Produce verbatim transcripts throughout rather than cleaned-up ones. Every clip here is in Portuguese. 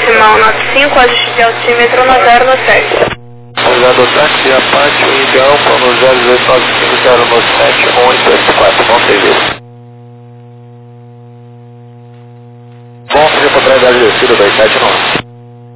decimal nove cinco, ajuste de altímetro no zero no sete. Pousado táxi, Apache, India Alfa no zero oito nove cinco zero no sete um oito oito quatro, bom serviço. Bom fazer para trás da descida dois sete nove.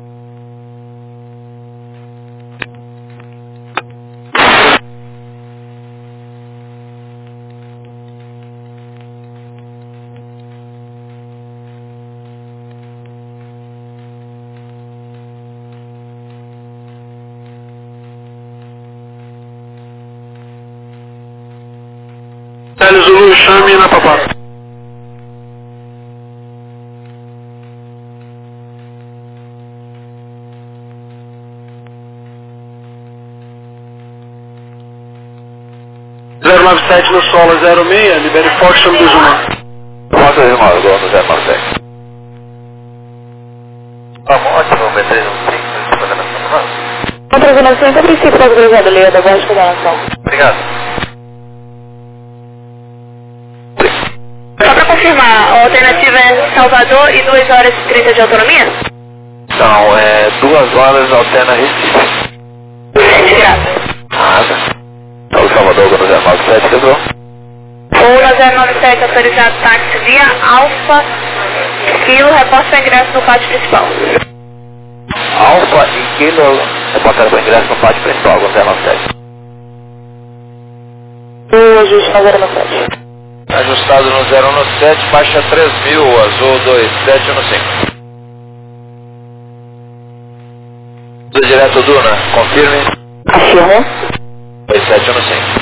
Zulu, chame na papada. zero nove sete no solo zero seis, libere forte, chame do Zuma. Fox dois um, igual no zero nove sete. Vamos, ótimo, B três um cinco, coordenação. Contra nove cinco, a princípio da cruzada, Leo, da voz de coordenação. Obrigado. Só para confirmar, a alternativa é Salvador e duas horas e trinta de autonomia? Então, é duas horas alterna Recife. Sete graças. Nada. Então, o Salvador no zero nove sete, quebrou. Ou na zero nove sete, autorizado táxi via Alfa, Kilo, reposta ingresso no pátio principal. Alfa e Kilo, reportando para ingresso no pátio principal, no zero nove sete. O ajuste na zero nove sete. Ajustado no zero no sete, baixa três mil, azul dois sete no cinco. Do direto Duna, confirme. Afirmo. dois sete no cinco.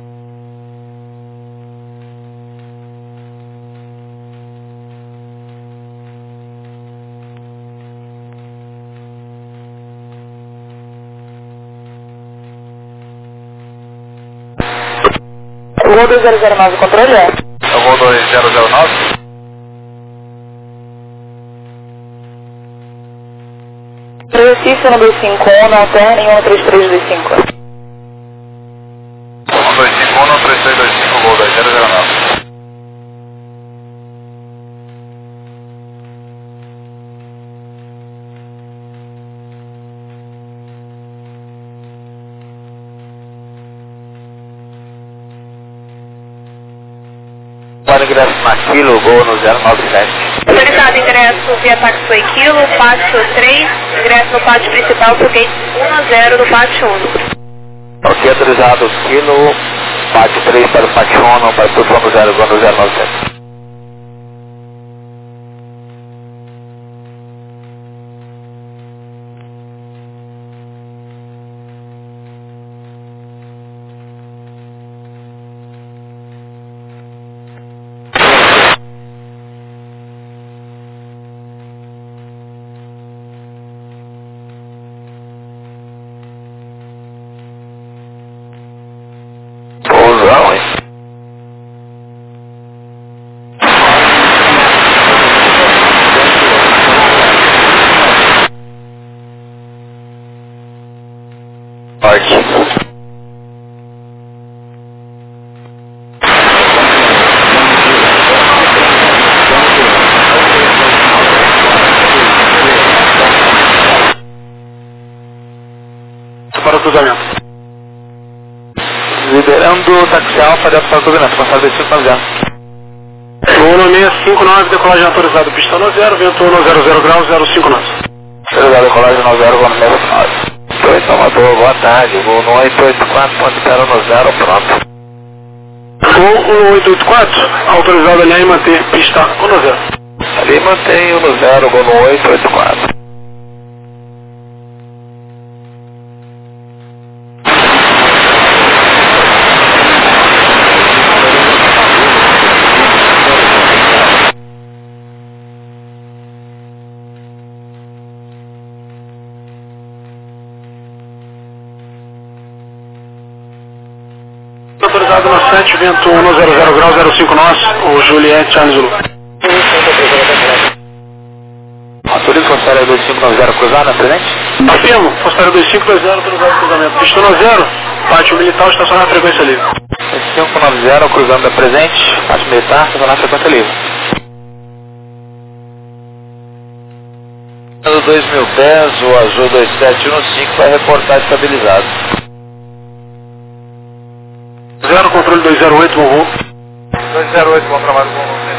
O dois zero zero nove, controle é? Eu vou dois zero zero nove. Recife no dois cinco um, na alterna em um três três dois cinco. um dois cinco um, três três dois cinco, vou dois zero zero nove. Para ingresso na Kilo, gol no zero nove sete. Autorizado ingresso via Taxway Kilo, pátio três, ingresso no pátio principal pro gate um zero do pátio um. Ok, autorizado Kilo, pátio três para o pátio um, para a posição do zero, gol no zero nove sete. Pousão, hein? Ótimo. Para o cruzamento. Liderando o táxi Alfa, deve estar cruzamento, passado desse cinco zero. Voo no seis cinco nove, decolagem autorizada, pista no zero, vento no zero zero graus, zero cinco nove. Autorizado decolagem no zero, voo no seis nove. Oi, Salvador, boa tarde, voo no oito oito quatro, ponto zero no zero, pronto. Voo no oito oito quatro, autorizado alinhar e manter, pista um no zero. Ali mantenho no zero, vou no oito oito quatro. Autorizado no sete, vento um no zero zero graus, zero cinco nós, o Juliette Charles Zulu. Autoriza o Forçário dois cinco nove zero cruzar na presente? Afirmo, Forçário dois cinco dois zero, autorizado o cruzamento. Pista no zero, pátio militar, estacionar a frequência livre. dois cinco nove zero cruzando da presente, pátio militar, estacionar a frequência livre. dois mil pés, o Azul dois sete um cinco vai reportar estabilizado. Zero, controle dois zero oito, bom voo. dois zero oito, bom trabalho, bom voo.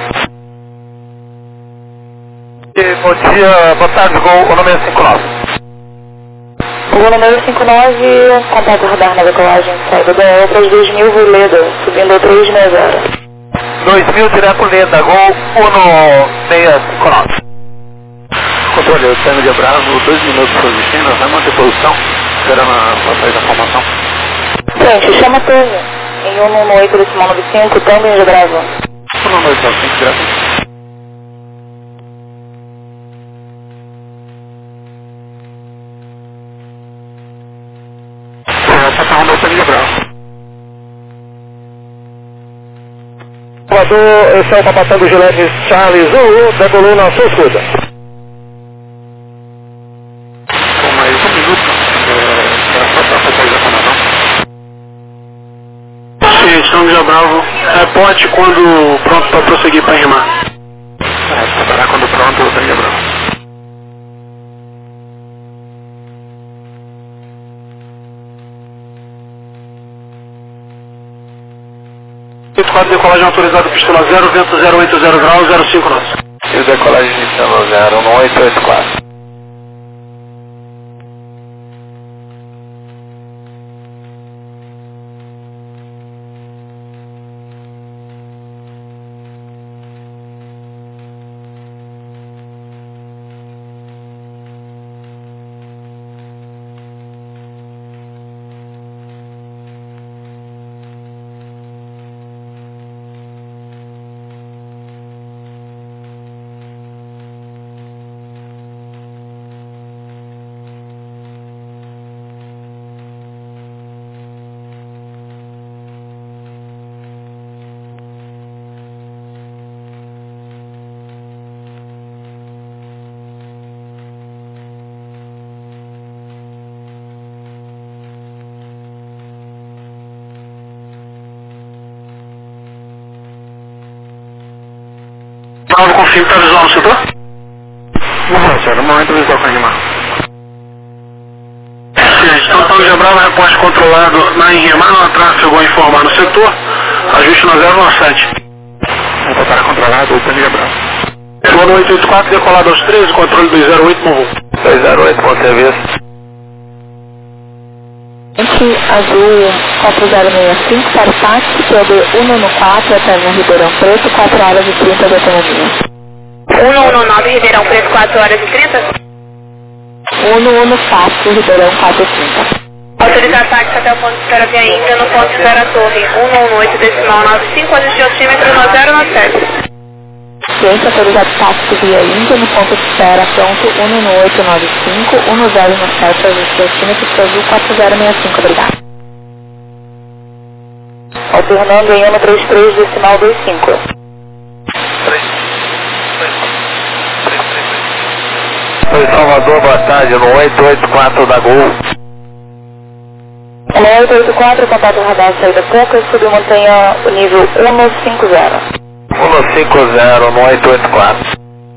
Bom dia, boa tarde, Gol, o número cinco nove. O número cinco nove, contato radar na decolagem, saída da E para dois mil, voo Leda, subindo a três meia zero. dois mil, direto Leda, Gol, um seis cinco nove. Controle, o Tango de Bravo, dois minutos para o destino, vai manter posição, esperando a passagem da formação. Frente, chama a torre, em um um oito, decimal nove cinco, Tango de Bravo. um um oito, nove cinco, direto. Voador, esse é o Capitão do Gilete Charles Zulu, decolou na sua escuta. Com mais um minuto, para passar a passagem da formação. Sim, Tango de Bravo, reporte quando pronto para prosseguir para rimar. É, preparar quando pronto, Tango de Bravo. quatro, decolagem autorizada, pistola zero, vento zero oito zero graus, zero cinco nove. E decolagem iniciando zero um oito oito quatro. Bravo, confirme, está visual no setor? Não, senhor, no momento visual para animar. Gente, então Tango de Bravo, reporte controlado na Enrimar, tráfego a informar no setor, ajuste na zero nove sete. Vou botar controlado, Tango de Bravo. Zona oito oito quatro, decolado aos treze, controle dois zero oito, bom voo. dois zero oito, bom serviço. Azul quatro zero seis cinco para o táxi, P B um um quatro até no Ribeirão Preto, quatro horas e trinta de autonomia. um um nove, Ribeirão Preto, quatro horas e trinta? um um quatro, Ribeirão, quatro e trinta. Autorizar táxi até o ponto de espera via Índia, no ponto de espera Torre, um um oito, decimal nove cinco, ajuste altímetro no zero nove sete. Ciência autorizado táxi via Índia, no ponto de espera pronto, um um oito nove cinco, um zero nove sete, ajuste altímetro para Azul quatro zero seis cinco, obrigado. Alternando em um três três, decimal dois cinco. Oi, Salvador, boa tarde, no oito oito quatro da Gol. No oito oito quatro, contato radar saída pouca, subiu montanha o nível um cinco zero. um cinco zero no oito oito quatro.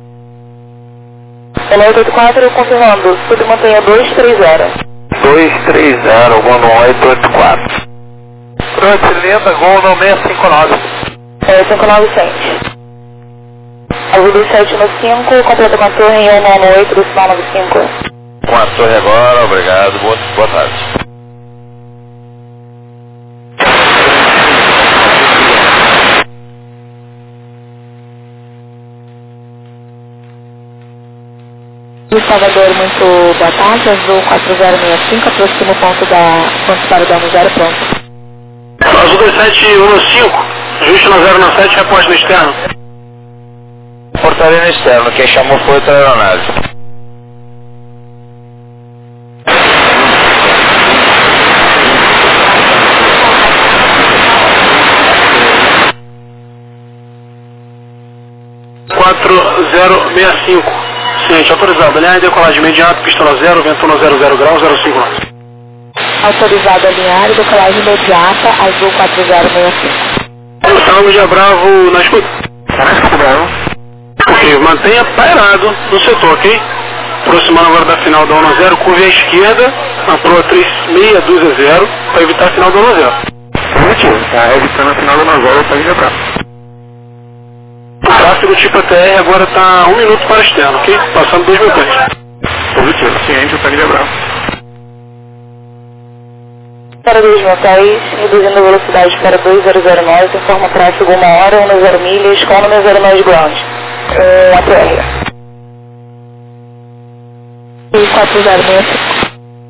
No oito oito quatro, confirmando, subiu montanha dois três zero. dois três zero, Gol no oito oito quatro. Pronto, Lenda, Gol no seis cinco nove. É, cinco nove cento. Azul dois sete no cinco, completa com a torre em um um oito, decimal nove cinco. Com a torre agora, obrigado, boa, boa tarde. Salvador, muito boa tarde, Azul quatro zero seis cinco, aproxima o ponto da ponto para o dano zero, pronto. Azul dois sete um cinco, ajuste na zero nove sete, reporte no externo. Portaria no externo, quem chamou foi outra aeronave. quatro zero seis cinco. Ciente, autorizado. Alinhar e decolagem imediato, pistola zero, vento um zero zero graus, zero cinco nove. Autorizado alinhar e decolagem imediata, Azul quatro zero seis cinco. Tango de Bravo na escuta. Na escuta, Bravo. Ok, mantenha pairado no setor, ok? Aproximando agora da final da um zero, curva à esquerda, na proa três seis dois zero, para evitar a final da um zero. Positivo, tá evitando a final da um zero para quebrar. O tráfego tipo A T R agora está um minuto para externo, ok? Passando dois mil pés. Positivo, ciente, para quebrar. Para dois mil pés, reduzindo a velocidade para dois zero zero nove, informa tráfego uma hora, um zero milhas, com um zero nove ground. Um A T R. E quatro zero seis cinco.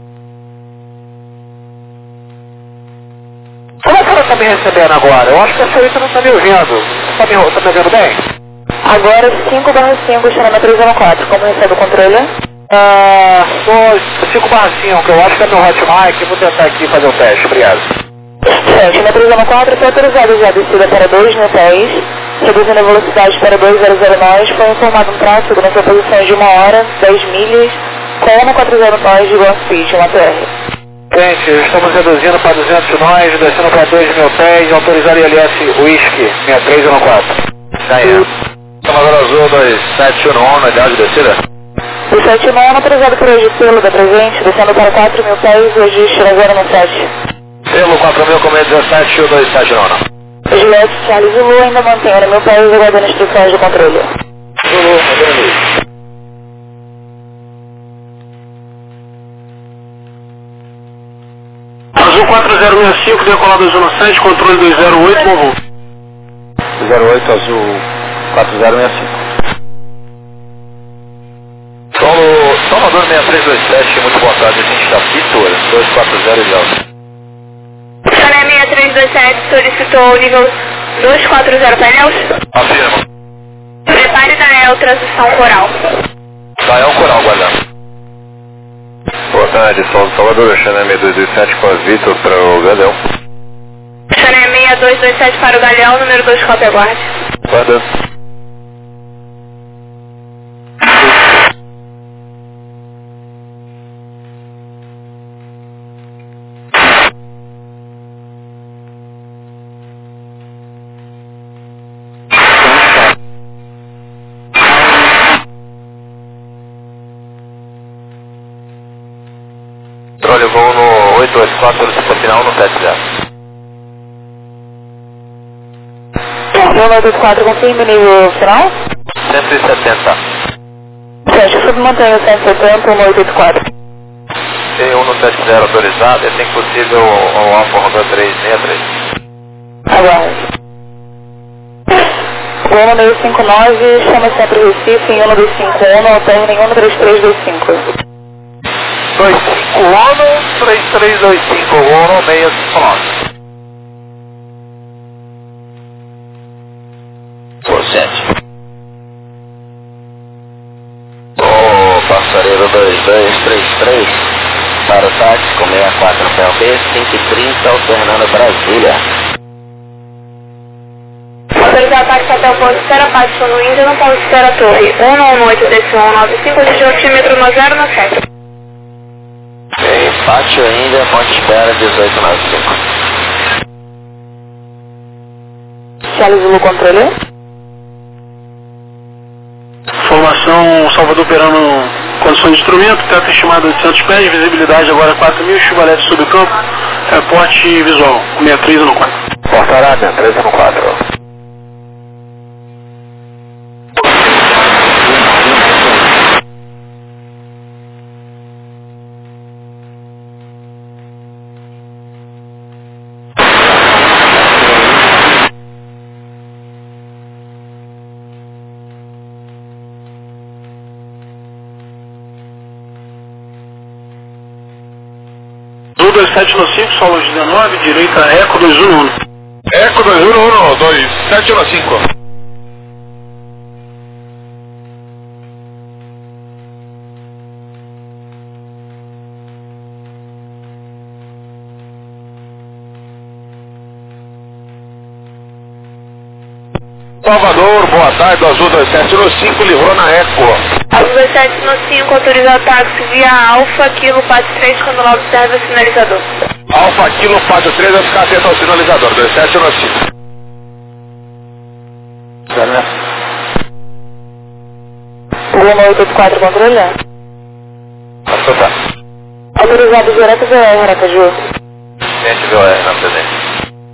Como é que ela está me recebendo agora? Eu acho que essa aí você não está me ouvindo. Está me, tá me ouvindo bem? Agora cinco barra cinco, chama três zero quatro. Como recebe o controle? Ah, sou cinco barra cinco, eu acho que é meu hot mic. Vou tentar aqui fazer o teste, obrigado. Certo, na três zero quatro foi autorizado já a descida para dois mil pés, reduzindo a velocidade para dois zero zero nove, foi informado um tráfego na sua posição de uma hora, dez milhas, com um quatro zero nós de Ground Speed, um A T R. Gente, estamos reduzindo para duzentos nós, descendo para dois mil pés, autorizado I L S Whisky seis três zero quatro. Ganhando. Tomador Azul dois sete um um, unidade de descida. O sete um um autorizado por hoje pelo da presente, descendo para quatro mil pés, hoje zero um sete. Pelo quatro mil, com dezessete dois sete um. Juliette Charles Zulu ainda mantém hora mil pés, aguardando instruções de controle. Zulu, aguardando. Azul quatro zero seis cinco, decolado Zona sete, controle dois zero oito, bom voo. zero oito, Azul quatro zero seis cinco. Solo, Salvador seis três dois sete, muito boa tarde, a gente está Vitor, dois quatro zero e Delta. Sané seis três dois sete solicitou o nível dois quatro zero pneus. Afirma. Prepare Dael, transição coral. Dael Coral, guardando. Boa tarde, Sol Salvador, Sané seis dois dois sete com a Vitor para o Galeão. Sané seis dois dois sete para o Galeão, número dois, cópia aguarde. Guardando. Controle, voo no oito oito quatro, solicita final no sete zero. oito oito quatro, confirme nível final? cento e setenta. Certo, submantenha o cento e setenta, um oito oito quatro. T um no sete zero autorizado, e tem possível o Alfa Romeo três seis três. Aguarde. O um seis cinco nove, chama sempre Recife em um dois cinco um, alterna em um três três dois cinco. dois cinco um, três três dois cinco, um seis cinco nove. Por sete. O passareiro dois dois três três para o táxi com sessenta e quatro P L B, cinco e trinta, alternando Brasília. Autorizar o táxi até o ponto de espera, Paixão no Índia, no ponto de espera Torre. um um oito D C um nove cinco, de altímetro no zero no sete. Ok, Pátio Índia, ponte de espera dezoito noventa e cinco. Charles Zulu, controle. Formação Salvador operando condição de instrumento, teto estimado de oitocentos pés, visibilidade agora quatro mil, chuva leve sobre o campo, reporte visual, seis três um quatro. Porta Arábia, três um quatro. dois sete cinco, solo dezenove, direita Eco dois um um. Eco dois um um, dois sete cinco. Salvador, boa tarde, Azul dois sete cinco, livrou na Eco. Azul dois sete cinco, autorizar o táxi via Alfa, Kilo, Pátio três, quando lá observa o sinalizador. Alfa, Kilo, Pátio três, vai ficar atento ao sinalizador, dois sete cinco. um oito oito quatro, controle. Tá. Autorizado direto V O R, Aracaju. Gente, V O R na presente.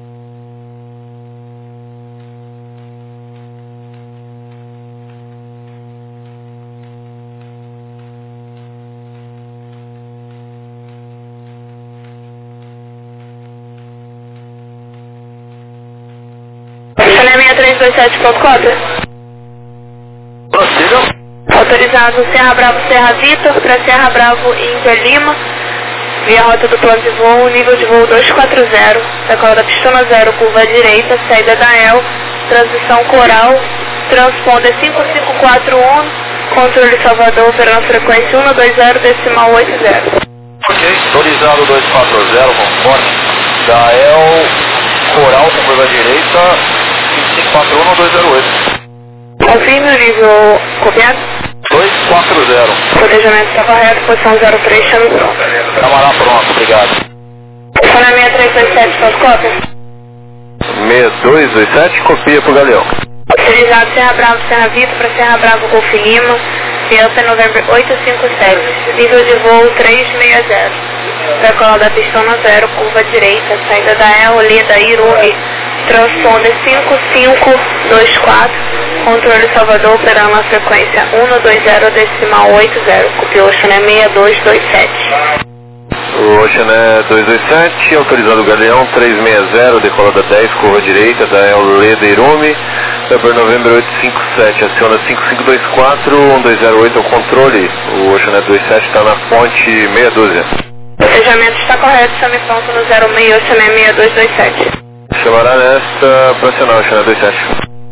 seis três dois sete ponto quatro. Prossigam. Autorizado Serra Bravo, Serra Vitor, para Serra Bravo e Inter Lima, via rota do plano de voo, nível de voo dois quatro zero, decola da pistona zero, curva direita, saída da E L, transição coral, transponder cinco cinco quatro um, controle Salvador, operando frequência um dois zero, decimal oito zero. Ok, autorizado dois quatro zero, conforme, da E L, coral com curva direita, cinco cinco quatro um dois zero oito. Confirme o nível copiado. dois quatro zero. Cotejamento está correto, posição zero três, chame pronto. Camará pronto, obrigado. Telefone seis três dois sete, ponto cópia. seis dois dois sete, copia pro Galeão. Utilizado Serra Bravo, Serra Vitor para Serra Bravo, Golf Lima, Delta November oito cinco sete, nível de voo três seis zero. Decola da pistona zero, curva direita, saída da E L, Leda, Irume, transponder cinco cinco dois quatro, controle Salvador, operando na frequência um dois zero, decimal oito zero, copiou o Oceané seis dois dois sete. O Oceané dois dois sete, autorizado Galeão três seis zero, decola da dez, curva direita, da E L, Leda, Irume, November November oito cinco sete, aciona cinco cinco dois quatro, um dois zero oito ao controle, o Oceané dois sete está na ponte meia dúzia. O fechamento está correto, chame pronto no zero seis, Oceané seis dois dois sete. Chamará nesta para acionar o Oceané dois sete.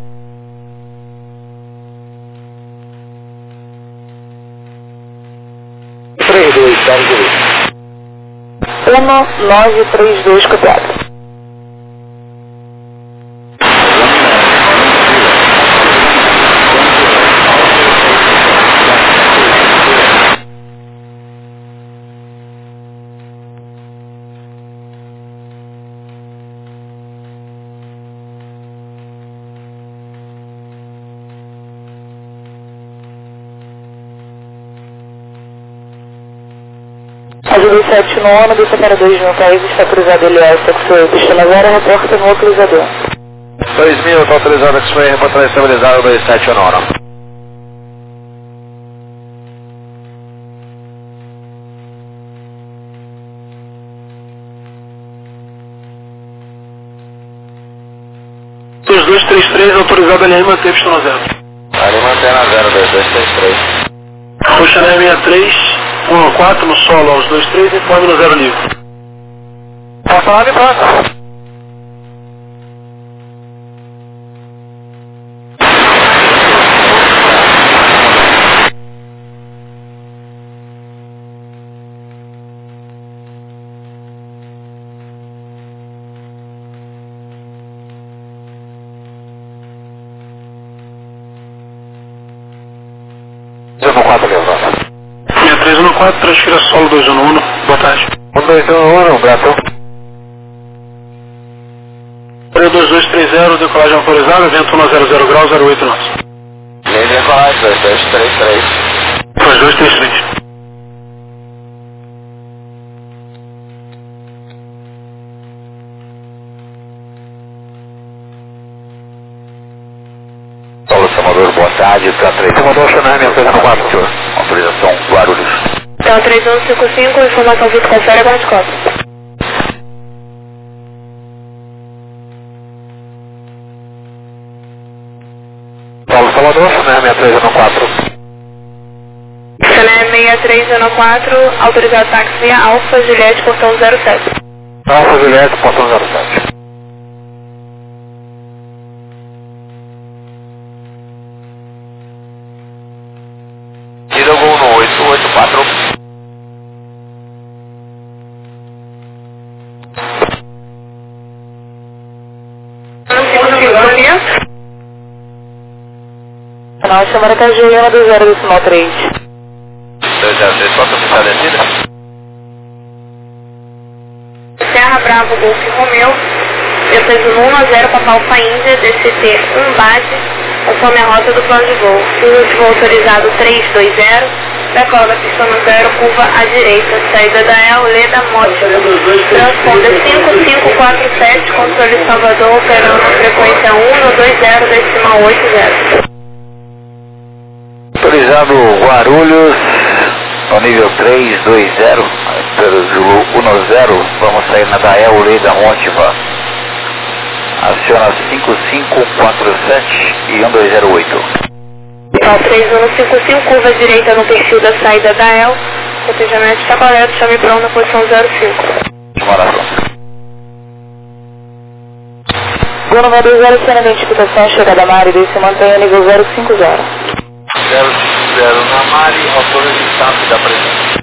três dois, dá direito. um nove três dois, copiado. Azul sete no ano, desça para dois mil países, está autorizado L S, X-Way, pistona zero, reporta no localizador. dois mil, está autorizado X-Way, reportando estabilizado dois sete no ano. dois dois três três, autorizado L M, manter pistona zero. Ali mantém na zero, dois dois três três. Oceané seis três, um quatro no solo aos dois três, informe no zero livre. Passa lá de pronto. zero quatro levanta. seis três um quatro, transfira solo dois um um, boa tarde. um dois um um, Brasil. dois dois três zero, decolagem autorizada, vento um zero zero graus, zero oito nós. Linha de decolagem, dois dois três três. dois dois três três. Paulo Salvador, boa tarde, T três. Salvador, Oceané seis três um quatro, senhor. Autorização, Guarulhos. Então, três um cinco cinco, informação Vitor confere, agora de cópia. Paulo Salvador, Oceané seis três um quatro. Oceané seis três um quatro, autorizado táxi via Alfa, Juliette, portão zero sete. Alfa Juliette, portão zero sete. Tira gol no oito oito quatro. Canal chama Aracaju, um dois zero, decimal três. dois zero três, qual que é a descida? Serra Bravo, Golf Romeu, depois do um a zero, Papa Alfa Índia, D C T um base, conforme a rota do plano de voo. Nível de voo autorizado três dois zero, decola pista no zero, curva à direita, saída da El Leda Mótica, transponder cinco cinco quatro sete, controle Salvador, operando na frequência um no dois zero, decimal oito zero. Autorizado Guarulhos, ao nível três dois zero, pelo Zulu um zero, vamos sair na da El Leda Mótica. Aciona cinco cinco quatro sete e um dois zero oito. três um cinco cinco, curva direita no perfil da saída da El. Cotejamento está correto, chame pronto na posição zero cinco. Gol número zero, cena de identificação, chegada Mari, se mantém a nível zero cinco zero. zero cinco zero na Mari, autor de staff da presença.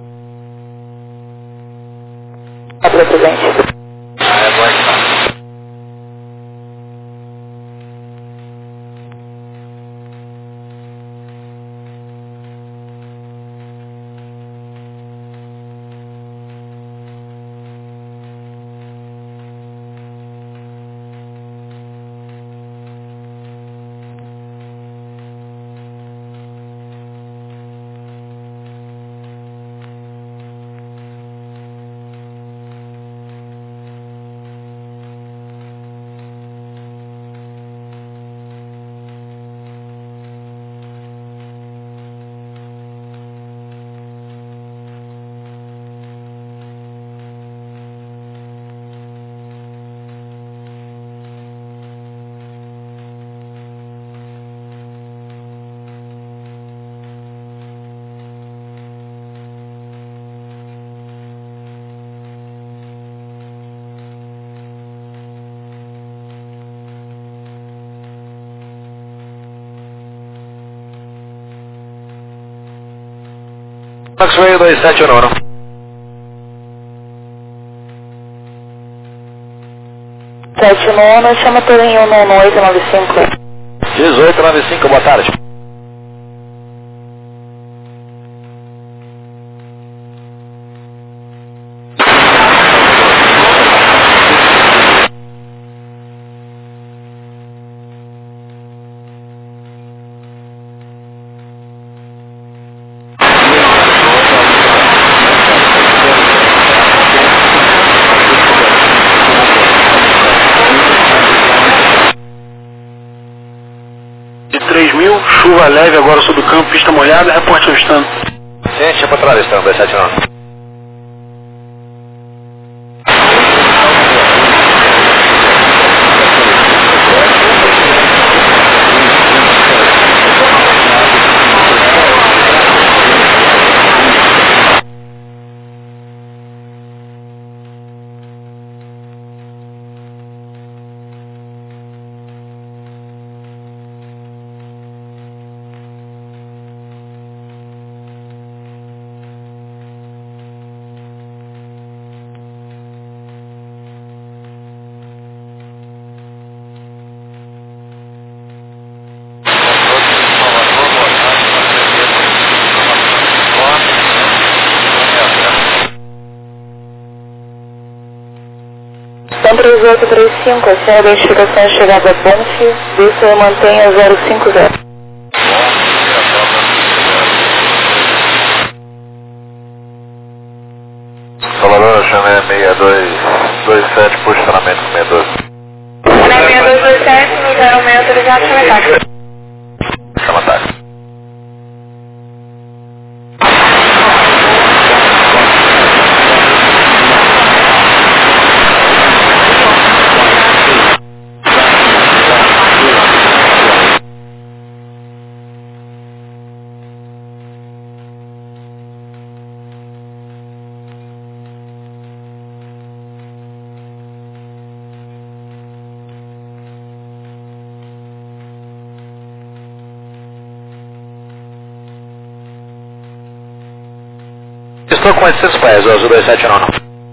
A presente. Ah, é boa estar. Maxwell dois sete um nove. sete nove, chama Torinho no oito nove cinco. dezoito nove cinco, boa tarde. três mil, chuva leve agora sobre o campo, pista molhada, reporte avistando. Gente, para trás, estão, dois sete nove. três oito três cinco, sem a identificação chegada Bonfim, isso e mantenha zero cinco zero. Salvador, chamei seis dois dois sete, posicionamento com seis dois. seis dois dois sete, no zero seis, autorizado, chame táxi. Chama táxi. Estou com oitocentos pés, o azul dois sete nove.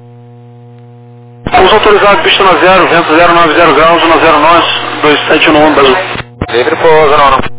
Os autorizados, pista na zero, vento zero nove zero graus, na zero nove, dois sete nove, azul. Livre pouso, não, não.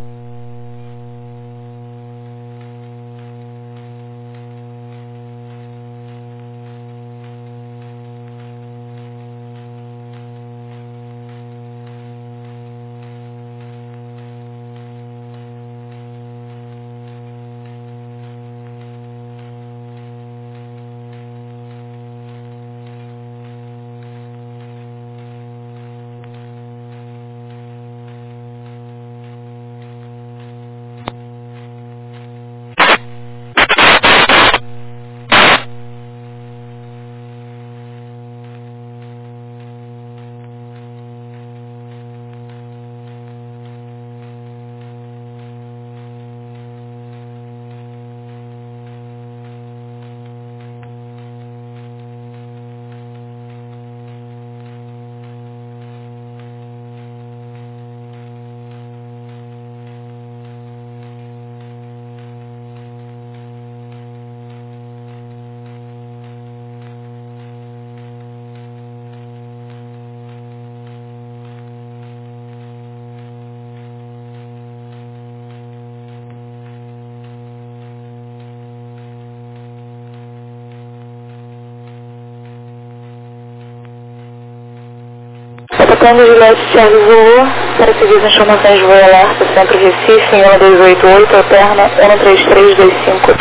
Capitão Juliette Charles Zulu, para seguir as informações de voo alerta, Centro Recife, em um dois oito oito, alterna um três três dois cinco.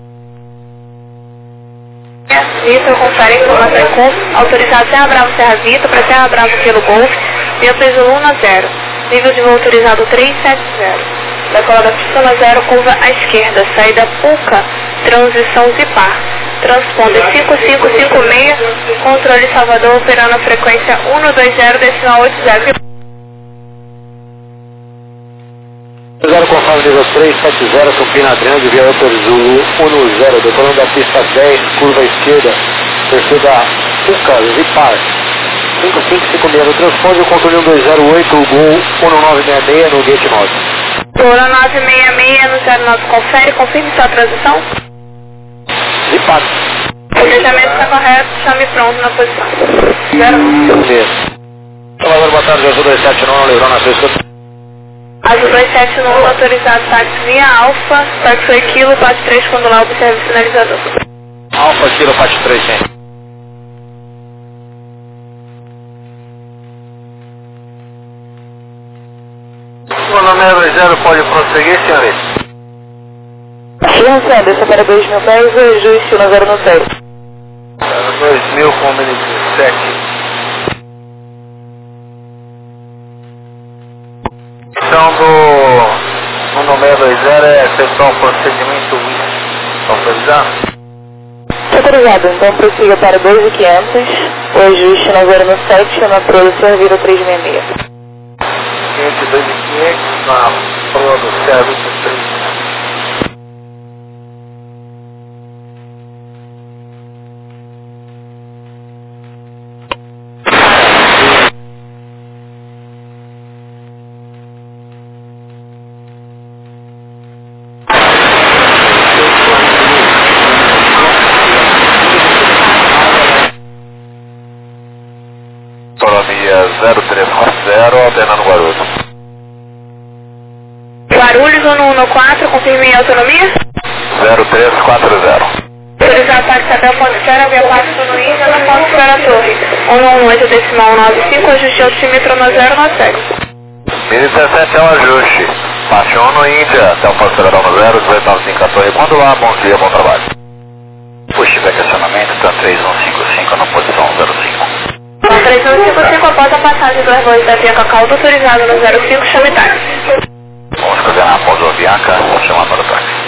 Vitor, confere informação em curso, autorizado Serra Bravo Serra Vitor, para Serra Bravo pelo Golf, via peso um a zero, nível de voo autorizado três sete zero, decola da pista zero, curva à esquerda, saída Puca, transição Zipar, transponder cinco cinco cinco seis, controle Salvador, operando a frequência um dois zero, decimal oito zero. zero conforme nível três sete zero, Campina Grande, via Upper Zulu um zero, decolando da pista dez, curva esquerda, descida Puca, Zipar, cinco cinco cinco seis, no transponder, controle um dois zero oito, Gol um nove seis seis no gate nove. Gol nove seis seis no zero nove, confere, confirme sua transição. Zipar. O planejamento está correto, chame pronto na posição. zero nove. Salvador, boa tarde, Azul dois sete nove, livrou na sexta. Azul dois sete nove, autorizado táxi via Alfa, táxi foi Kilo, parte três, quando lá observe o sinalizador. Alfa, Kilo, parte três, sim. O nome dois zero pode prosseguir, senhorita? China desça para dois mil pés, ajuste um zero no seis. dois mil com dezessete. Então do no número dois zero é efetuar um procedimento autorizado? Autorizado, então prossiga para dois mil e quinhentos, o ajuste no zero no sete, na proa do Serviro três seis seis. quinhentos, dois mil e quinhentos, na proa do Serviro três seis seis. zero três quatro zero, alternando Guarulhos. Guarulhos um um quatro, confirme a autonomia. zero três quatro zero. Autorizado táxi até o ponto zero, via quatro no Índia, no ponto para a torre. um um oito decimal nove cinco, ajuste altímetro no zero nove sete. mil dezessete é o ajuste. Parte um no Índia, até o ponto federal no zero, dezoito nove cinco a torre. Quando lá, bom dia, bom trabalho. Push back acionamento, está três um cinco cinco na posição zero cinco. três um cinco cinco, após a passagem do Airbus da Via Cacau, autorizado no zero cinco, chame táxi. Vamos coordenar a pouso Bianca, chamando para o táxi.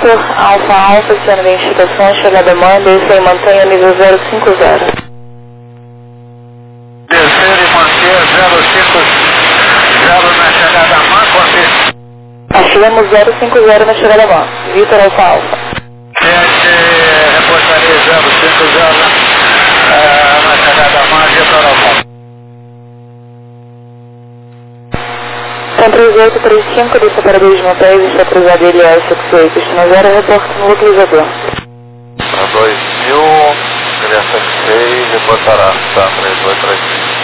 Vitor, Alfa Alfa, sendo identificações, chegada manda, isso aí mantenha nível zero cinco zero. Descer e manter zero cinco zero na chegada mãe, você. Achamos zero cinco zero na chegada mãe. Vitor, Alfa Alfa. sete, reportaria zero cinco zero uh, na chegada mãe, Vitor Alfa. três oito três cinco do separador de motéis, está cruzado L S X oito, destino zero, reporte no localizador. Para dois mil, L S X seis, reportará, tá, três oito três cinco.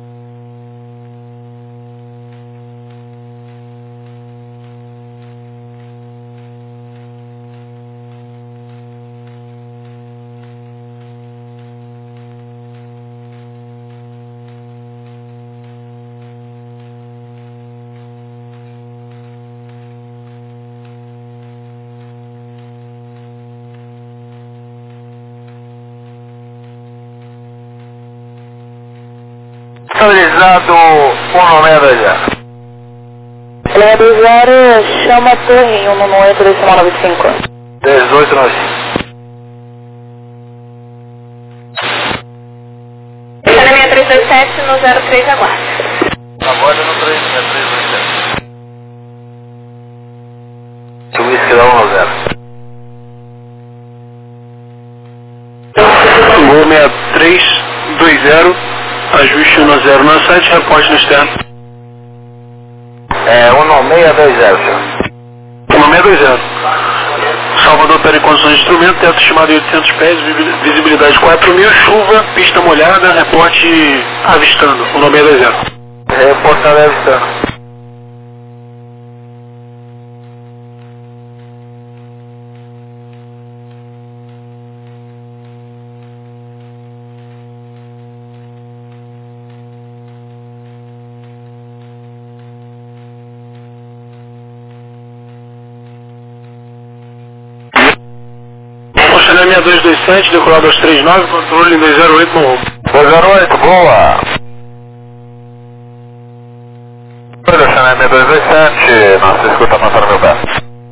Estabilizado um nove zero. Linha do zero, chama a torre um nove oito decimal nove cinco. dezoito nove cinco. Está na minha três dois sete, no zero três, aguarda. Aguarda no três seis três dois sete. O whisky dá um zero. Gol seis três dois zero, ajuste um zero no sete, reporte no externo. É, um nove seis dois zero, senhor. um nove seis dois zero. Salvador opera em condições de instrumento, teto estimado de oitocentos pés, visibilidade quatro mil, chuva, pista molhada, reporte avistando, um nove seis dois zero. Reportado avistando. seis dois dois sete, decolado aos trinta e nove, controle em dois zero oito no ombro. dois zero oito, boa. Olha, Chanel seis dois dois sete, nossa escuta passando meu pé.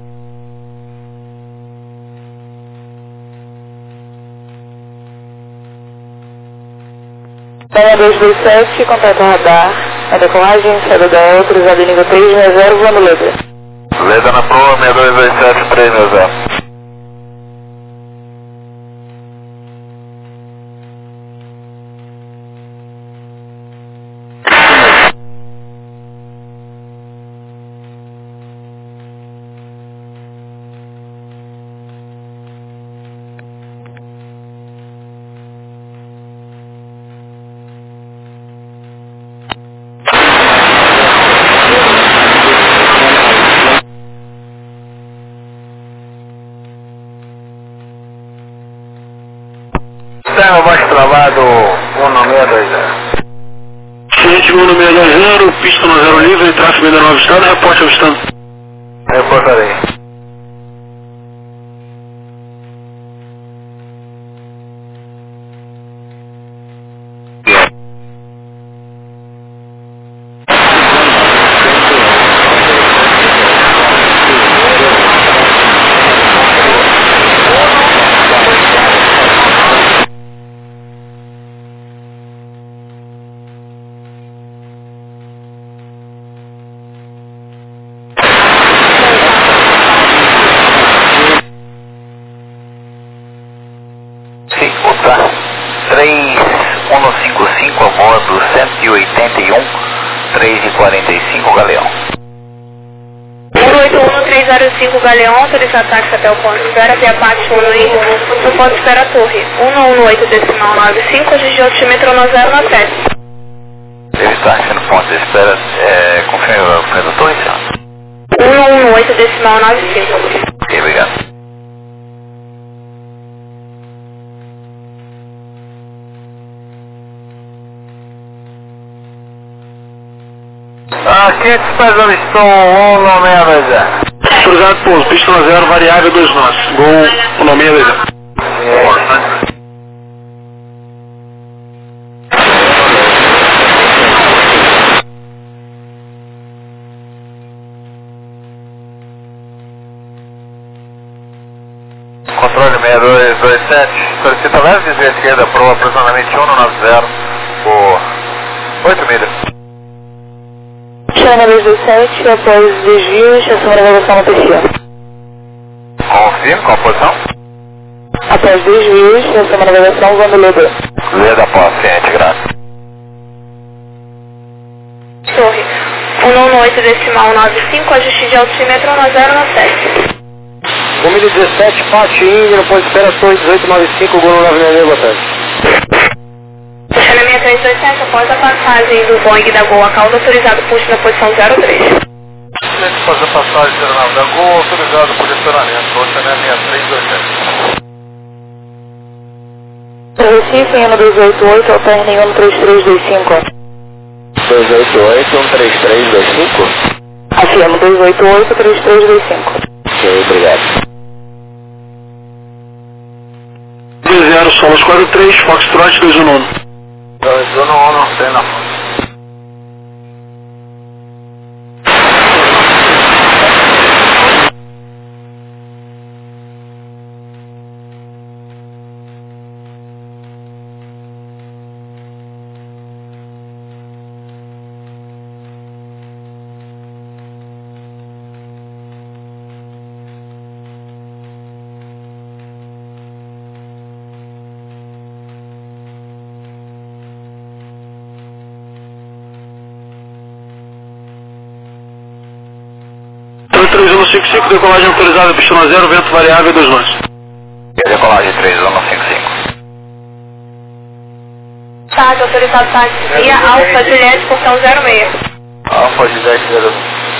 Linha dois dois sete, contato radar. A decolagem, saída da E L, cruzado nível três seis zero, voando Leda. Leda na proa, seis dois dois sete, três seis zero. Externo baixo travado um nove seis dois zero. Cliente um nove seis dois zero, pista no zero livre, tráfego ainda não avistado, reporte avistando. Reportarei. três um cinco cinco a bordo cento e oitenta e um, três e quarenta e cinco Galeão. um oito um três zero cinco Galeão, autorizado táxi até o ponto zero, via parte um no no ponto espera a torre. um um oito decimal nove cinco, agente de altímetro no zero no sete. Ele está sendo ponto de espera, é, confirme o confirme da torre, senhor. um um oito decimal nove cinco. Ok, obrigado. Ah, quinhentos pés da missão um nove seis dois zero. Cruzado pouso, pista no zero, variável dois nós. Gol um nove seis dois zero. É. sete, solicita leve desvio à esquerda para o aproximadamente um nove zero por oito milhas. Chama dois dois sete, após desvio, estação de navegação no P C. Confirme, qual a posição? Após desvio, estação de navegação usando o Leda. Leda após, ciente, graças. Torre um nove oito decimal nove cinco, ajuste de altímetro um zero nove sete. um mil e dezessete, Pati Índia, no ponto de espera, Torre dezoito nove cinco, Golo nove nove, boa tarde. Chanamento três dois sete, após a passagem do Boeing da Gol, a cauda autorizado puxo na posição zero três. Fazer a passagem da nave da Gol, autorizado por estacionamento, o Chanamento três dois sete. Recife, ano dois oito oito, alterne ano três três dois cinco. dois oito oito, um três três dois cinco? Afirmo, dois oito oito, três três dois cinco. Ok, obrigado. zero, Solos quatro três, Foxtrot dois um nove. dois um nove, tem na frente. três um cinco cinco, decolagem autorizada, pistão zero, vento variável, dois nós. Decolagem três um cinco cinco. Tarde, autorizado tarde, via Alfa Juliette, portão zero seis. Alfa Juliette zero.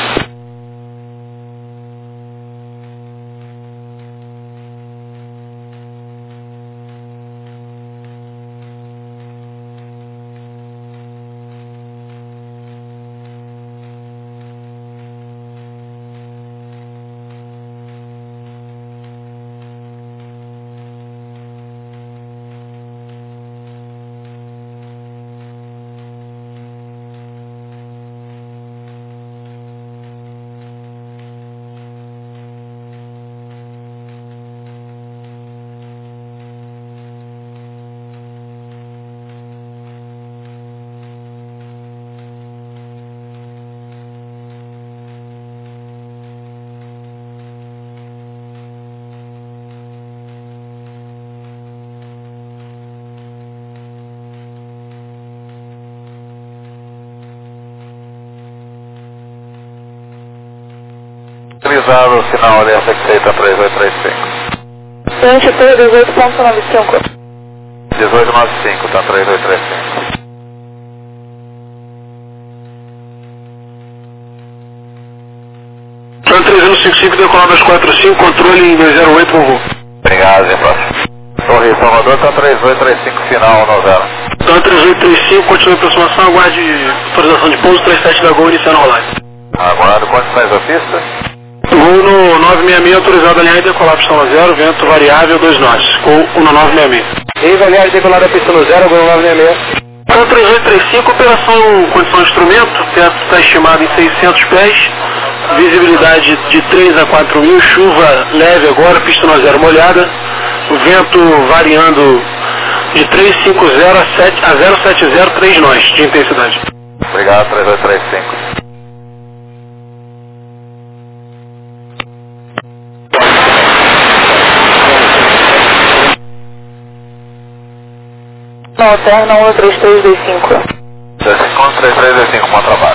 Utilizado o sinal alerta que aceita três oito três cinco. Frente T dezoito ponto nove cinco. dezoito nove cinco, tá três oito três cinco. Plan três um cinco cinco, decolado dois quatro cinco, controle em dois zero oito, por favor. Obrigado, Zé Próximo. Torre Salvador, tá três oito três cinco, final um zero. Plan três oito três cinco, continue a aproximação, aguarde autorização de pouso, três sete da Gol, iniciando a rolagem. Aguardo condições da pista. Gol no nove seis seis, autorizado a alinhar e decolar pistão zero, vento variável, dois nós. Gol um no nove seis seis. Riva, alinhar e decolar a pista no zero, Gol nove seis seis. Plan três oito três cinco, operação condição de instrumento, teto está estimado em seiscentos pés, visibilidade de três a quatro mil, chuva leve agora, pista no zero molhada, o vento variando de trezentos e cinquenta a sete a zero sete zero, três nós de intensidade. Obrigado, três oito três cinco. Alterna um três três dois cinco. três cinco três três dois cinco, bom trabalho.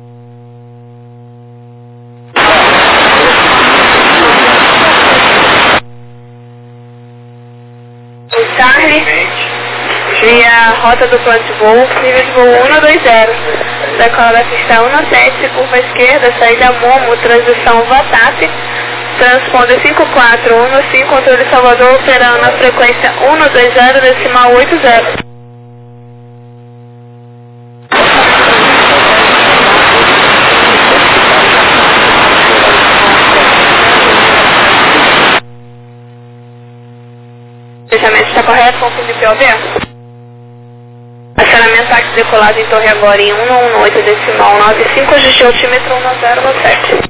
O Charlie, via rota do plano de voo, nível de voo um dois zero. Decola da pista um sete, curva esquerda, saída Momo, transição Vatap, transponder cinco quatro um cinco, controle Salvador, operando a frequência um dois zero, decimal oito zero. Fechamento está correto, confirme P O V. Acionamento táxi decolado em torre agora em um um oito decimal nove cinco, ajuste altímetro um zero nove sete.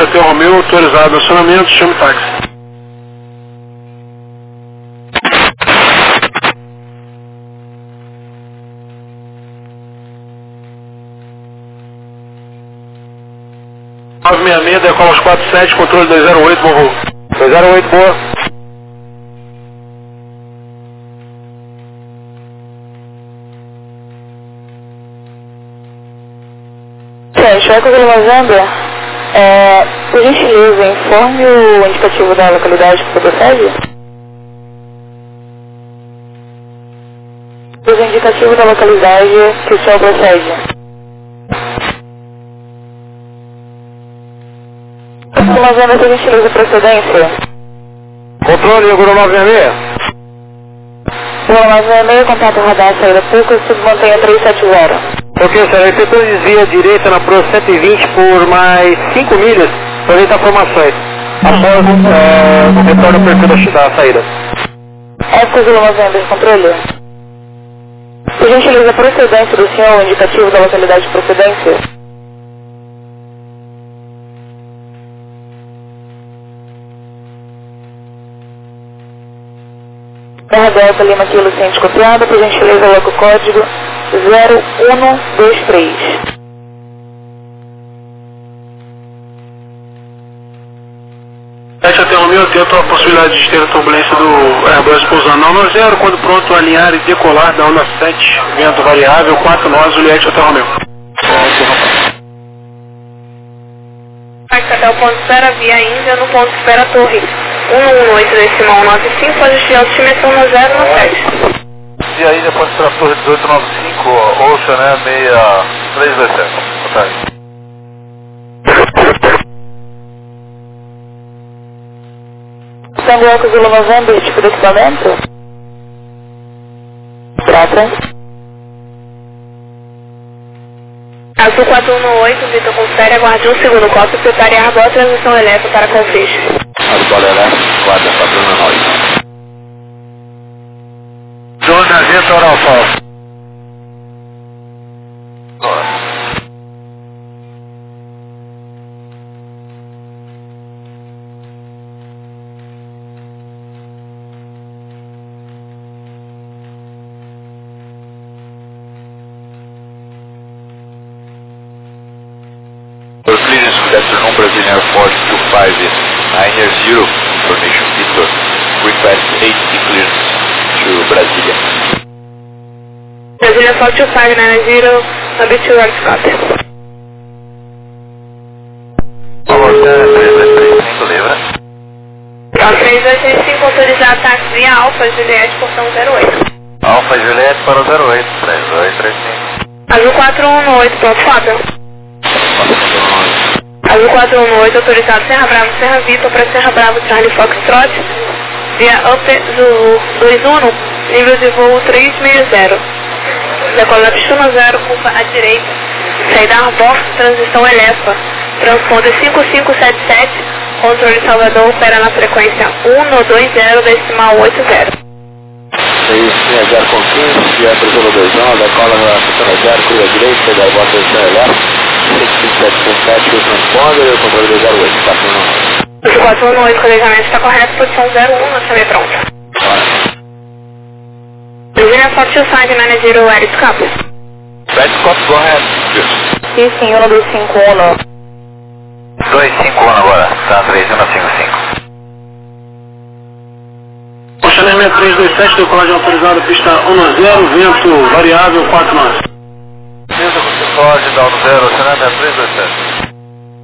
sete Hotel Romeo, autorizado acionamento, chame táxi. nove seis seis, decola aos quatro sete, controle dois zero oito, bom voo. dois zero oito, boa. Sérgio, Eco Lima Zambia, é, por gentileza, informe o indicativo da localidade que você procede? O indicativo da localidade que o senhor procede. Nós vamos ter gentileza de procedência. Controle, Guru nove seis seis. Guru nove seis seis, contato radar, saída pública, submantenha três sete zero. Ok, senhor, efetua desvia direita na Pro cento e vinte por mais cinco milhas, aproveita informações. Após é, o retorno ao perfil da, da saída. Época Zulu nove seis seis, controle. Por gentileza, a procedência do senhor, o indicativo da localidade de procedência. Terra Delta Lima Kilo Ciente copiada, por gentileza, logo o código zero um dois três. sete Hotel Romeo, tento a possibilidade de ter a turbulência do Airbus pousando nove zero, quando pronto, alinhar e decolar da onda sete, vento variável, quatro nós, Juliette Hotel Romeo. Até o ponto zero, via Índia, no ponto espera Torre. um um oito decimal nove cinco, pode de altimetro um zero no sete. E aí depois para a torre dezoito noventa e cinco, Ocean, né, seis três dois sete. Boa tarde. Tango Eco Zulu November, tipo de equipamento? Prata. Azul quatro um oito, Vitor confere, aguarde um segundo, cópia, prepare a boa transmissão elétrica para confisco. Azul elétrico, guarda quatro um oito. João da Venta Oral Falso. For clearance with afternoon Brazilian Air Force two five nine zero, information Victor, request eight clearance to Brasilia. Brasilia Fox two five nine zero, number two right copy. três dois três cinco, lembra? três dois três cinco, autorizar táxi via Alfa, Juliette, portão zero oito. Alfa Juliette para o zero oito, três dois três cinco. Azul quatro um oito, pronto, Fábio. Azul quatro um oito, autorizado Serra Bravo, Serra Vitor para Serra Bravo, Charlie Foxtrot, via Up Zulu dois um, nível de voo três seis zero. Decola Pistuna zero, curva à direita, saída Arbor, transição Elefa, transponder cinco cinco sete sete, controle Salvador, opera na frequência um dois zero, decimal oito zero. seis seis zero com quinze, via Pistuna dois um, decola na Pistuna zero, curva à direita, saída Arbor, transição Elefa, cinco cinco sete sete, o transponder, controle dois zero oito, quatro um oito. quatro um oito, colejamento está correto, posição zero um, nós também pronto. Virginia Fox two five nine zero, Eric Copy. Red Scott, go ahead. Sim, sim, um dois cinco um. dois cinco um agora, tá, três um cinco cinco. Posicionamento três dois sete, decolagem autorizada, pista um zero, vento variável, quatro nós. Pista concessória, down zero, posicionamento três dois sete.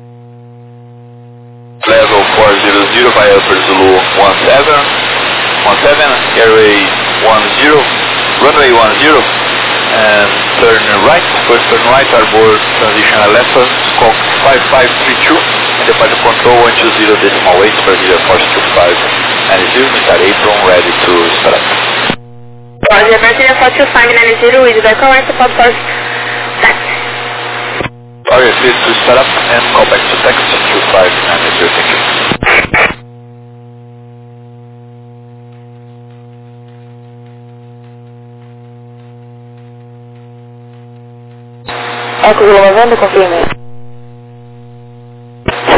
Level four zero zero by Upper Zulu one seven, one seven, airway one zero, runway one zero, and turn right, first turn right, Arbor transition Alpha, squawk five five three two, and departure control one two zero decimal eight, Brasilia Force two five nine zero, Mister Apron, ready to start up. Roger, Brasilia Fox two five nine zero, is the correct support force taxi. Alright, please to start up and call back to taxi two five nine zero, thank you. Eco Zulu November, confirme.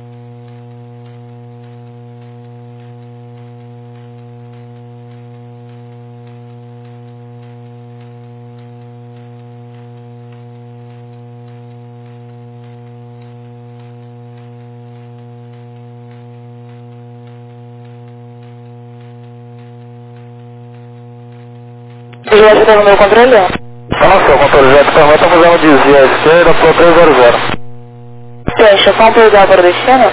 Juliette está no meu controle? Fala, seu controle Juliette, tá fazendo desvio à esquerda para três zero zero. Deixa, qual pousar para o destino?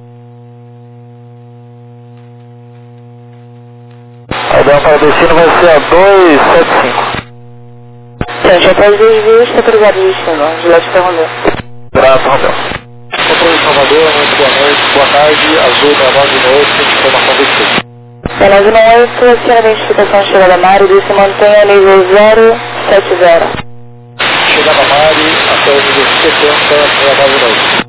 A ideia para o destino vai ser a dois sete cinco. Deixa, após desvio, está cruzado o destino. Juliette está Romeu. Graças, Romeu. Controle de Salvador, muito boa noite, boa tarde, azul da nove oito, informação do estúdio. É nove oito, acima da identificação chegada Mari, se mantém a nível zero sete zero. Chegada Mari, até o nível setenta, meia nove oito.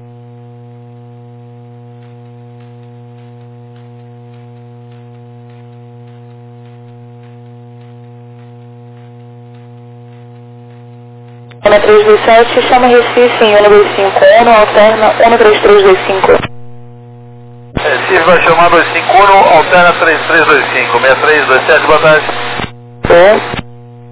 um três dois sete, chama Recife em um dois cinco um, alterna um três três dois cinco. Recife vai chamar dois cinco um, alterna três três dois cinco, seis três dois sete, boa tarde. É.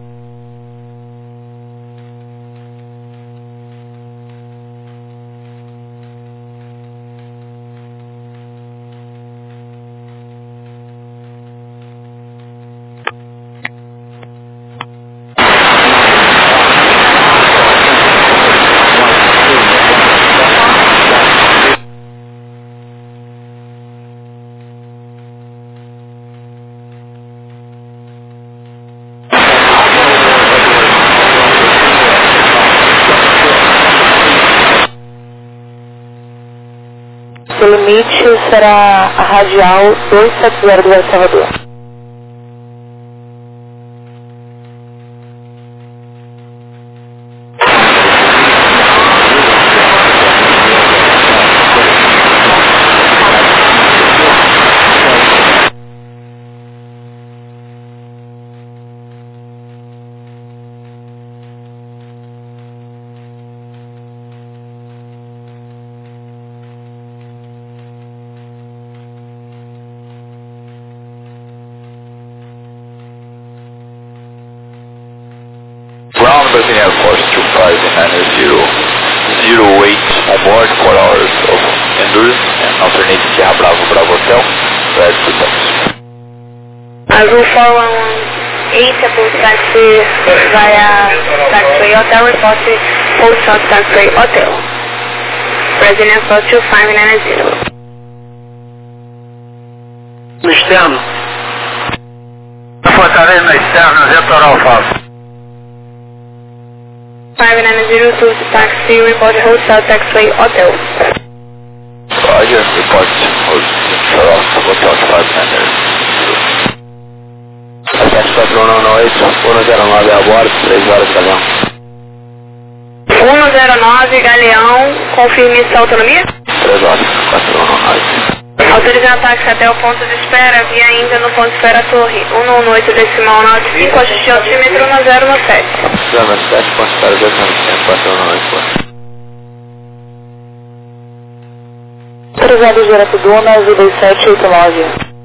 O limite será a radial dois sete zero do El Salvador. Ground Brazilian Air Force two five nine zero, zero eight on board, four hours of endurance, and alternate Sierra Bravo Bravo Hotel, ready for taxi. Azul four one one eight, approach taxi via taxiway hotel, report full shot taxiway hotel. Brazilian Air Force two five nine zero. No externo. Fortaleza na externa, Vitor Alfa. five nine zero to taxi, report hotel taxiway hotel. Roger, report hotel hotel five nine zero. Sete quatro um oito, um zero nove a bordo, três horas Galeão. um zero nove Galeão, confirme sua autonomia? três horas, quatro um nove. Autorizando táxi até o ponto de espera, via ainda no ponto de espera torre um um oito decimal nove cinco, ajuste altímetro um zero um sete. zero sete, ponto de espera dois nove cinco, quatro um oito. Autorizado direto Duna, azul dois sete oito nove.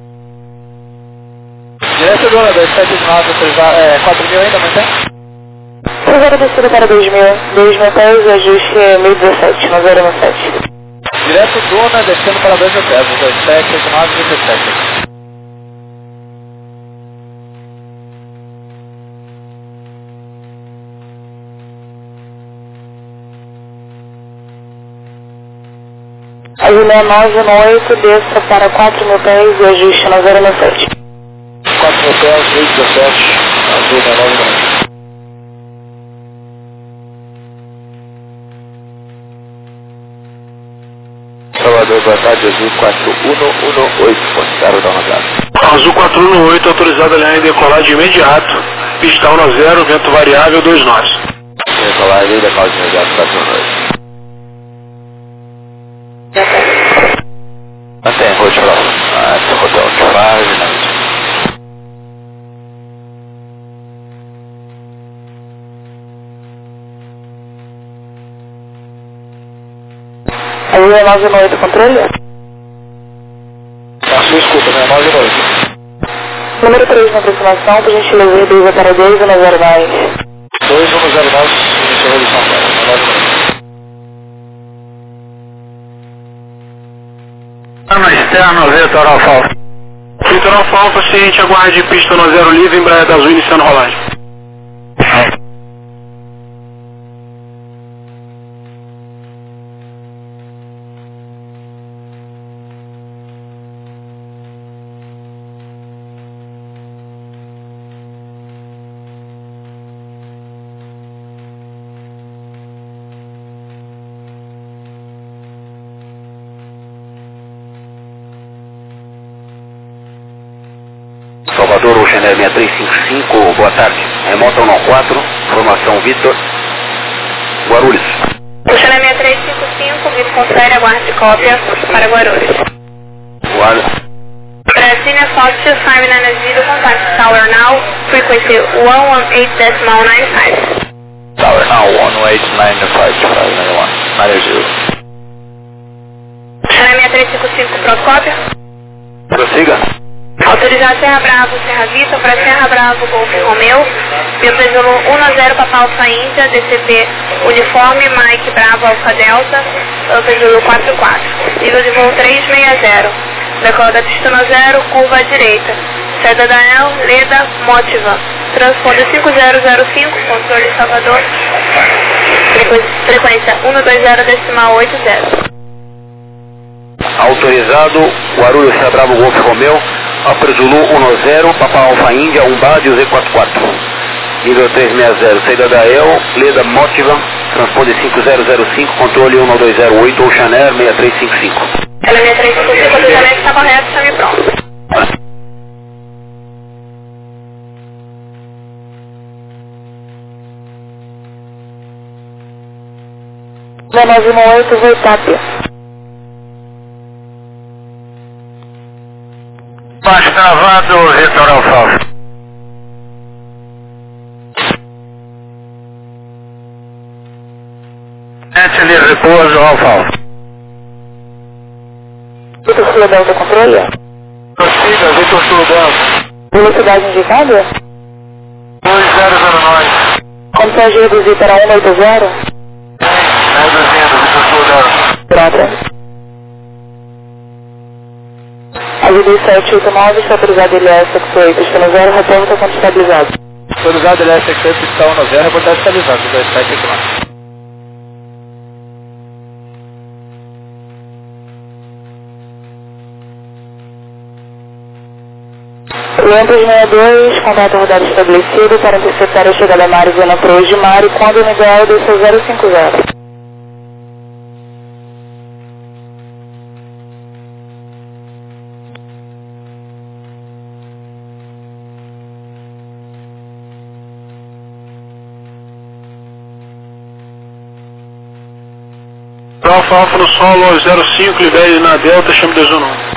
Direto Duna, dois sete nove, autorizado, é, quatro mil ainda, mantém? Cruzeiro descido para dois mil, dois mil pés, ajuste mil e dezessete, um zero um sete. Direto Duna, descendo para dois hotéis, dois sete oito nove dezessete. Azul sessenta e nove oito, desça para quatro mil pés e ajuste um zero um sete. quatro mil pés, mil e dezessete, azul sessenta e nove oito. Salvador, boa tarde, Azul quatro um um oito, ponto da rodada. Azul quatro um oito, autorizado a alinhar e decolar de imediato. Pista um zero, vento variável dois nós. Decolar e decolar de imediato, quatro um oito. Mantém, vou te falar. Ah, esse hotel de Vargas, né? Azul nove oito, controle? A sua escuta, né? nove oito. Número três na aproximação, por gentileza, dois para dois, um zero mais. dois um zero nove, iniciou de São Paulo, nove oito. Na externa, Vitor Alfa. Vitor Alfa Alfa, ciente, aguarde pista no zero livre, embreagem azul iniciando rolagem. Salvador, Ocean Air seis três cinco cinco, boa tarde. Remota um quatro, formação Vitor, Guarulhos. Ocean Air seis três cinco cinco, Vitor confere, aguarde cópia para Guarulhos. Guarulhos. Brasília Fox five nine zero, contact Tower now, frequency one one eight point nine five. Tower now, one eight nine five five nine one, nine zero. Ocean Air seis três cinco cinco, pronto, cópia. Prossiga. Autorizar Serra Bravo, Serra Vitor para Serra Bravo, Golf Romeu, meu presumo um zero Papa Alfa Índia, D C P Uniforme, Mike Bravo Alfa Delta, eu presumo quatro quatro, nível de voo três seis zero, decola da pista no zero, curva à direita, saída da El, Leda, Motiva, transponder cinco zero zero cinco, controle Salvador, frequência um dois zero decimal oito zero. Autorizado, Guarulhos, Serra Bravo, Golf Romeu, Upper Zulu um zero, Papa Alfa Índia, um Bad, Z quatro quatro. Nível três seis zero, saída da E L, Leda Motiva, transponder cinco zero zero cinco, controle um dois zero oito, Ocean Air seis três cinco cinco. Ela é seis três cinco cinco, o cruzamento está correto, está me pronto. nove um oito, Voitap. Baixo travado, Vitor Alfa Alfa. Sete livre, repouso, Alfa Alfa. Vitor Sul Delta, controle? Prossiga, Vitor Sul Delta. Velocidade indicada? dois zero zero nove. Condição de reduzir para um oito zero? Reduzindo, Vitor Sul Delta. Pronto. A G D sete oito nove está autorizado L S X oito, está no zero, reporta quando estabilizado. Autorizado L S X oito, está no zero, reportagem estabilizado, dois sete oito nove. Lembra sessenta e dois, contato rodado estabelecido para interceptar a chegada a Mari, zona três de Mari, quando o nível desceu zero cinco zero. Alfa Alfa no solo zero cinco, libere na Delta, chame dois um nove.